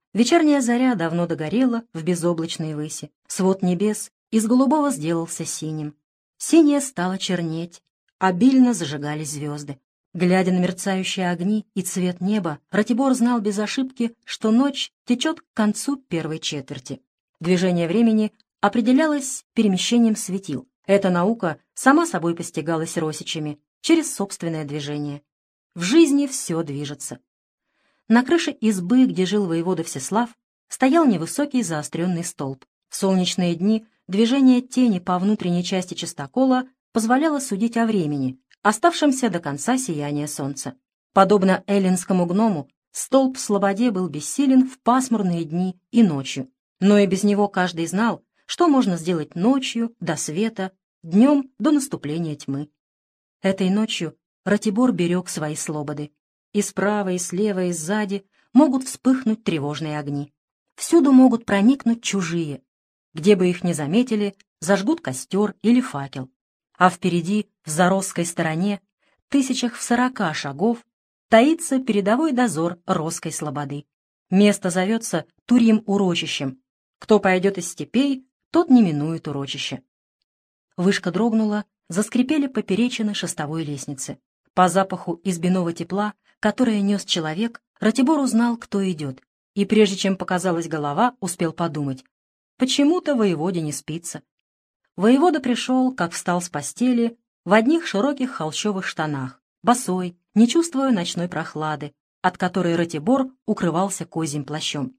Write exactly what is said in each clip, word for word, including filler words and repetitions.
Вечерняя заря давно догорела в безоблачной выси. Свод небес из голубого сделался синим. Синее стало чернеть, обильно зажигались звезды. Глядя на мерцающие огни и цвет неба, Ратибор знал без ошибки, что ночь течет к концу первой четверти. Движение времени определялось перемещением светил. Эта наука сама собой постигалась Росичами через собственное движение. В жизни все движется. На крыше избы, где жил воевода Всеслав, стоял невысокий заостренный столб. В солнечные дни движение тени по внутренней части частокола позволяло судить о времени, оставшемся до конца сияния солнца. Подобно эллинскому гному, столб в слободе был бессилен в пасмурные дни и ночью. Но и без него каждый знал, что можно сделать ночью до света, днем до наступления тьмы. Этой ночью Ратибор берег свои слободы. И справа, и слева, и сзади могут вспыхнуть тревожные огни. Всюду могут проникнуть чужие. Где бы их ни заметили, зажгут костер или факел. А впереди, в Заросской стороне, тысячах в сорока шагов, таится передовой дозор Росской слободы. Место зовется Турьим урочищем. Кто пойдет из степей, тот не минует урочища. Вышка дрогнула, заскрипели поперечины шестовой лестницы. По запаху избиного тепла, которое нес человек, Ратибор узнал, кто идет, и прежде чем показалась голова, успел подумать: почему-то воеводе не спится. Воевода пришел, как встал с постели, в одних широких холщовых штанах, босой, не чувствуя ночной прохлады, от которой Ратибор укрывался козьим плащом.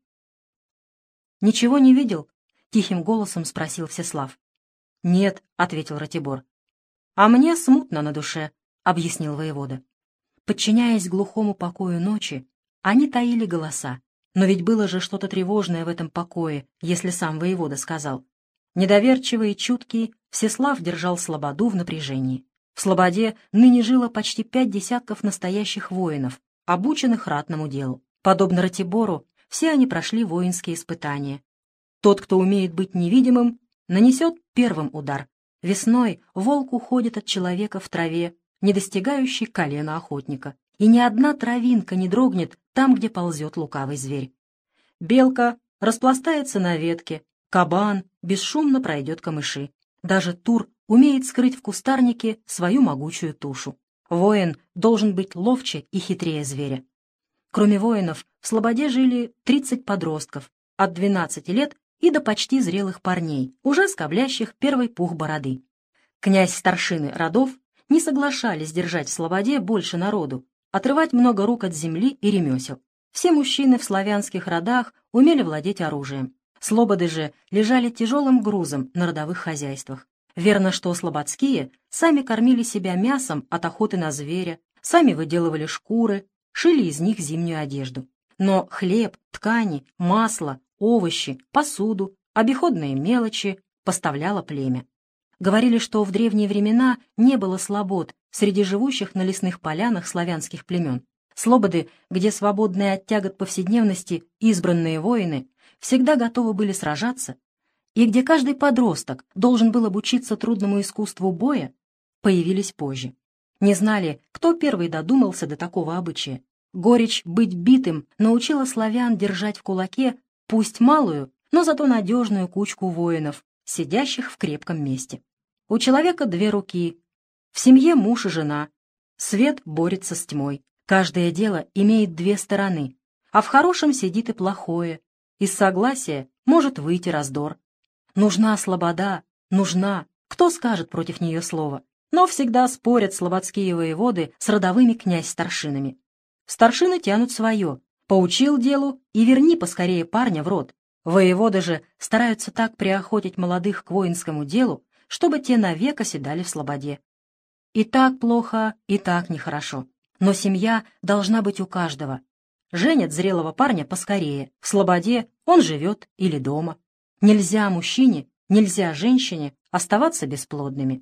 «Ничего не видел?» — тихим голосом спросил Всеслав. «Нет», — ответил Ратибор. «А мне смутно на душе», — объяснил воевода. Подчиняясь глухому покою ночи, они таили голоса. Но ведь было же что-то тревожное в этом покое, если сам воевода сказал. Недоверчивый и чуткий, Всеслав держал слободу в напряжении. В слободе ныне жило почти пять десятков настоящих воинов, обученных ратному делу. Подобно Ратибору, все они прошли воинские испытания. Тот, кто умеет быть невидимым, нанесет первым удар. Весной волк уходит от человека в траве, не достигающий колена охотника, и ни одна травинка не дрогнет там, где ползет лукавый зверь. Белка распластается на ветке, кабан бесшумно пройдет камыши. Даже тур умеет скрыть в кустарнике свою могучую тушу. Воин должен быть ловче и хитрее зверя. Кроме воинов, в слободе жили тридцать подростков, от двенадцати лет и до почти зрелых парней, уже скоблящих первый пух бороды. Князь старшины родов не соглашались держать в слободе больше народу, отрывать много рук от земли и ремесел. Все мужчины в славянских родах умели владеть оружием. Слободы же лежали тяжелым грузом на родовых хозяйствах. Верно, что слободские сами кормили себя мясом от охоты на зверя, сами выделывали шкуры, шили из них зимнюю одежду. Но хлеб, ткани, масло, овощи, посуду, обиходные мелочи поставляло племя. Говорили, что в древние времена не было слобод среди живущих на лесных полянах славянских племен. Слободы, где свободные от тягот повседневности избранные воины всегда готовы были сражаться, и где каждый подросток должен был обучиться трудному искусству боя, появились позже. Не знали, кто первый додумался до такого обычая. Горечь быть битым научила славян держать в кулаке пусть малую, но зато надежную кучку воинов, сидящих в крепком месте. У человека две руки, в семье муж и жена, свет борется с тьмой, каждое дело имеет две стороны, а в хорошем сидит и плохое, из согласия может выйти раздор. Нужна слобода, нужна, кто скажет против нее слово, но всегда спорят слободские воеводы с родовыми князь-старшинами. Старшины тянут свое, поучил делу и верни поскорее парня в род. Воеводы же стараются так приохотить молодых к воинскому делу, чтобы те навек оседали в слободе. И так плохо, и так нехорошо. Но семья должна быть у каждого. Женят зрелого парня поскорее. В слободе он живет или дома. Нельзя мужчине, нельзя женщине оставаться бесплодными.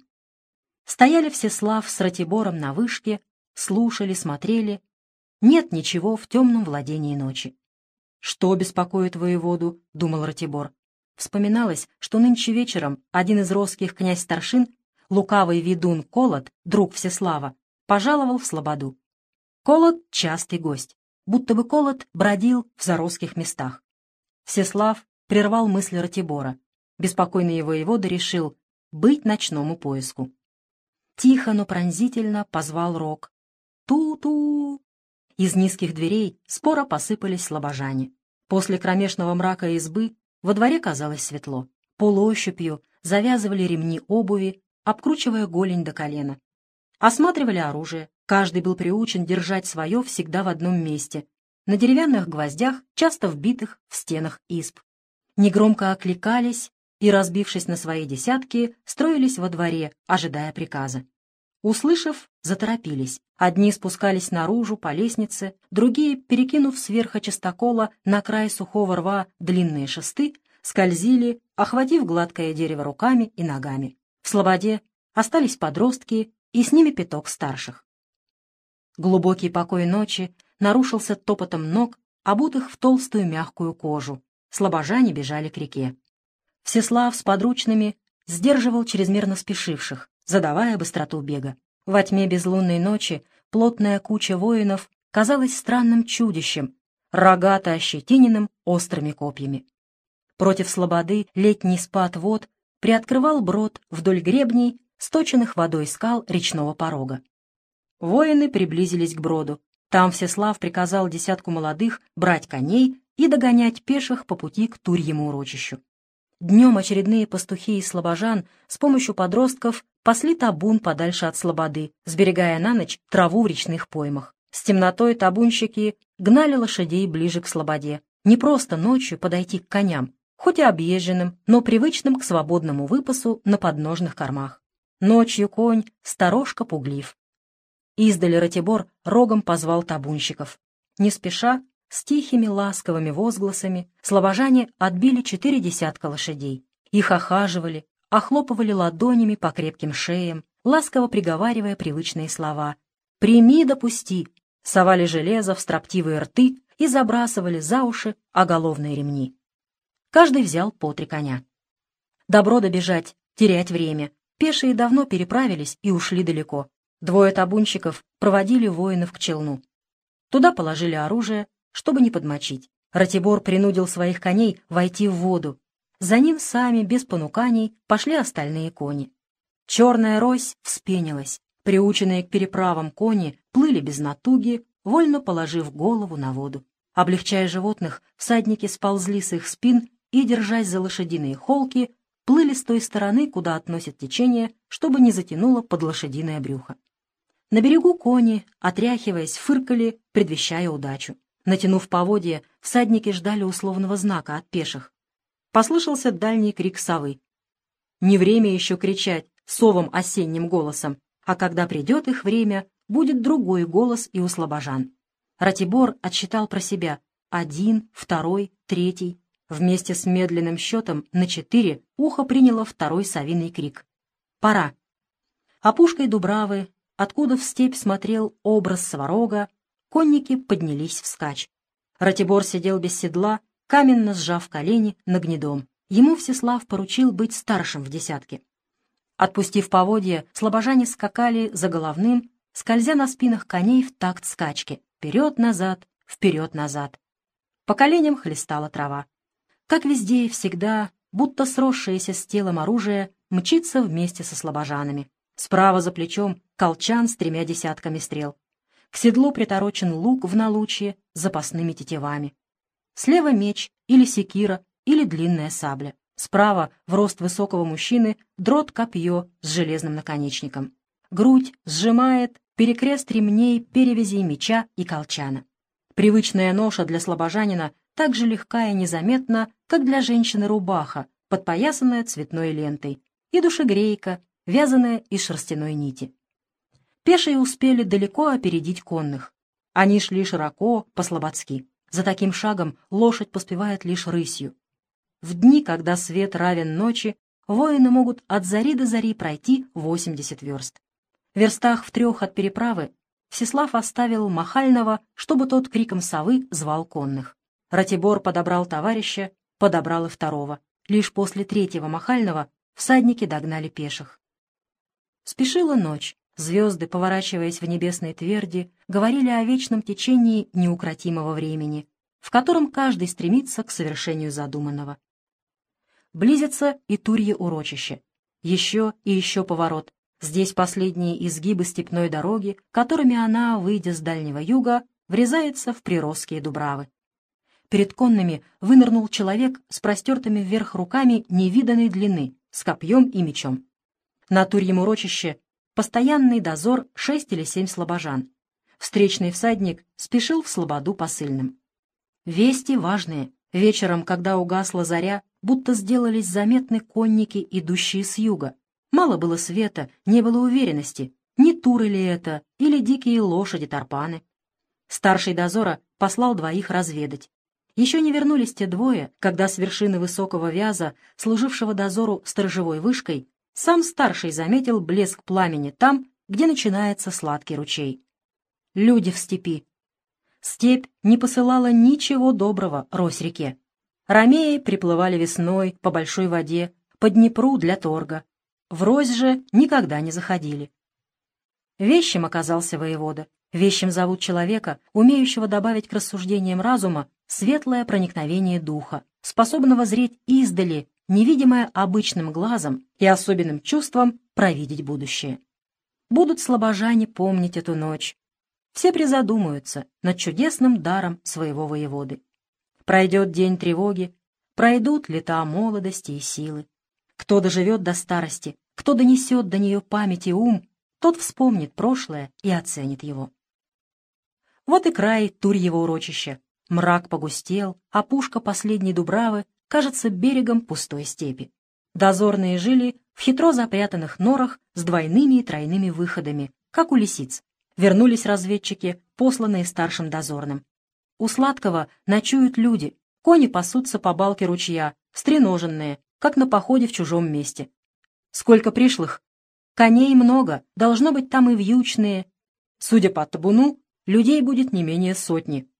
Стояли Всеслав с Ратибором на вышке, слушали, смотрели. Нет ничего в темном владении ночи. «Что беспокоит воеводу?» — думал Ратибор. Вспоминалось, что нынче вечером один из росских князь-старшин, лукавый ведун Колод, друг Всеслава, пожаловал в слободу. Колод — частый гость, будто бы Колод бродил в заросских местах. Всеслав прервал мысли Ратибора. Беспокойный воевода решил быть ночному поиску. Тихо, но пронзительно позвал Рог. «Ту-ту!» Из низких дверей споро посыпались слобожане. После кромешного мрака избы во дворе казалось светло. Полуощупью завязывали ремни обуви, обкручивая голень до колена. Осматривали оружие. Каждый был приучен держать свое всегда в одном месте, на деревянных гвоздях, часто вбитых в стенах изб. Негромко окликались и, разбившись на свои десятки, строились во дворе, ожидая приказа. Услышав, заторопились. Одни спускались наружу по лестнице, другие, перекинув сверху частокола на край сухого рва длинные шесты, скользили, охватив гладкое дерево руками и ногами. В слободе остались подростки и с ними пяток старших. Глубокий покой ночи нарушился топотом ног, обутых в толстую мягкую кожу. Слобожане бежали к реке. Всеслав с подручными сдерживал чрезмерно спешивших, задавая быстроту бега. Во тьме безлунной ночи плотная куча воинов казалась странным чудищем, рогато ощетиненным острыми копьями. Против слободы летний спад вод приоткрывал брод вдоль гребней, сточенных водой скал речного порога. Воины приблизились к броду. Там Всеслав приказал десятку молодых брать коней и догонять пеших по пути к Турьему урочищу. Днем очередные пастухи из слобожан с помощью подростков пасли табун подальше от слободы, сберегая на ночь траву в речных поймах. С темнотой табунщики гнали лошадей ближе к слободе. Не просто ночью подойти к коням, хоть и объезженным, но привычным к свободному выпасу на подножных кормах. Ночью конь сторожка пуглив. Издали Ратибор рогом позвал табунщиков. Не спеша, с тихими ласковыми возгласами, слобожане отбили четыре десятка лошадей. Их охаживали, охлопывали ладонями по крепким шеям, ласково приговаривая привычные слова. «Прими, допусти!» Совали железо в строптивые рты и забрасывали за уши оголовные ремни. Каждый взял по три коня. Добро добежать, терять время. Пешие давно переправились и ушли далеко. Двое табунщиков проводили воинов к челну. Туда положили оружие, чтобы не подмочить. Ратибор принудил своих коней войти в воду. За ним сами, без понуканий, пошли остальные кони. Черная рось вспенилась. Приученные к переправам кони плыли без натуги, вольно положив голову на воду. Облегчая животных, всадники сползли с их спин и, держась за лошадиные холки, плыли с той стороны, куда относит течение, чтобы не затянуло под лошадиное брюхо. На берегу кони, отряхиваясь, фыркали, предвещая удачу. Натянув поводья, всадники ждали условного знака от пеших. Послышался дальний крик совы. Не время еще кричать совом осенним голосом, а когда придет их время, будет другой голос и у слобожан. Ратибор отсчитал про себя один, второй, третий. Вместе с медленным счетом на четыре ухо приняло второй совиный крик. «Пора!» Опушкой Дубравы, откуда в степь смотрел образ Сварога, конники поднялись вскачь. Ратибор сидел без седла, каменно сжав колени на гнедом. Ему Всеслав поручил быть старшим в десятке. Отпустив поводья, слобожане скакали за головным, скользя на спинах коней в такт скачки. Вперед-назад, вперед-назад. По коленям хлестала трава. Как везде и всегда, будто сросшееся с телом оружие, мчится вместе со слобожанами. Справа за плечом колчан с тремя десятками стрел. К седлу приторочен лук в налучье с запасными тетивами. Слева меч или секира, или длинная сабля. Справа, в рост высокого мужчины, дрот-копье с железным наконечником. Грудь сжимает перекрест ремней, перевязей меча и колчана. Привычная ноша для слобожанина так же легка и незаметна, как для женщины рубаха, подпоясанная цветной лентой, и душегрейка, вязаная из шерстяной нити. Пешие успели далеко опередить конных. Они шли широко, по-слободски. За таким шагом лошадь поспевает лишь рысью. В дни, когда свет равен ночи, воины могут от зари до зари пройти восемьдесят верст. В верстах в трех от переправы Всеслав оставил Махального, чтобы тот криком совы звал конных. Ратибор подобрал товарища, подобрал и второго. Лишь после третьего Махального всадники догнали пеших. Спешила ночь. Звезды, поворачиваясь в небесной тверди, говорили о вечном течении неукротимого времени. в котором каждый стремится к совершению задуманного. Близится и Турье урочище. Еще и еще поворот. Здесь последние изгибы степной дороги, которыми она, выйдя с Дальнего Юга, врезается в Прироские дубравы. Перед конными вынырнул человек с простертыми вверх руками невиданной длины, с копьем и мечом. На Турьем урочище постоянный дозор шесть или семь слобожан. Встречный всадник спешил в слободу посыльным. Вести важные. Вечером, когда угасла заря, будто сделались заметны конники, идущие с юга. Мало было света, не было уверенности, не туры ли это, или дикие лошади-тарпаны. Старший дозора послал двоих разведать. Еще не вернулись те двое, когда с вершины высокого вяза, служившего дозору сторожевой вышкой, сам старший заметил блеск пламени там, где начинается сладкий ручей. Люди в степи. Степь не посылала ничего доброго Рось-реке. Ромеи приплывали весной по большой воде, по Днепру для торга. В Рось же никогда не заходили. Вещим оказался воевода. Вещим зовут человека, умеющего добавить к рассуждениям разума светлое проникновение духа, способного зреть издали, невидимое обычным глазом и особенным чувством провидеть будущее. Будут слобожане помнить эту ночь. Все призадумаются над чудесным даром своего воеводы. Пройдет день тревоги, пройдут лета молодости и силы. Кто доживет до старости, кто донесет до нее память и ум, тот вспомнит прошлое и оценит его. Вот и край Турьего урочища. Мрак погустел, а опушка последней дубравы кажется берегом пустой степи. Дозорные жили в хитро запрятанных норах с двойными и тройными выходами, как у лисиц. Вернулись разведчики, посланные старшим дозорным. У Сладкого ночуют люди, кони пасутся по балке ручья, стреноженные, как на походе в чужом месте. Сколько пришлых? Коней много, должно быть там и вьючные. Судя по табуну, людей будет не менее сотни.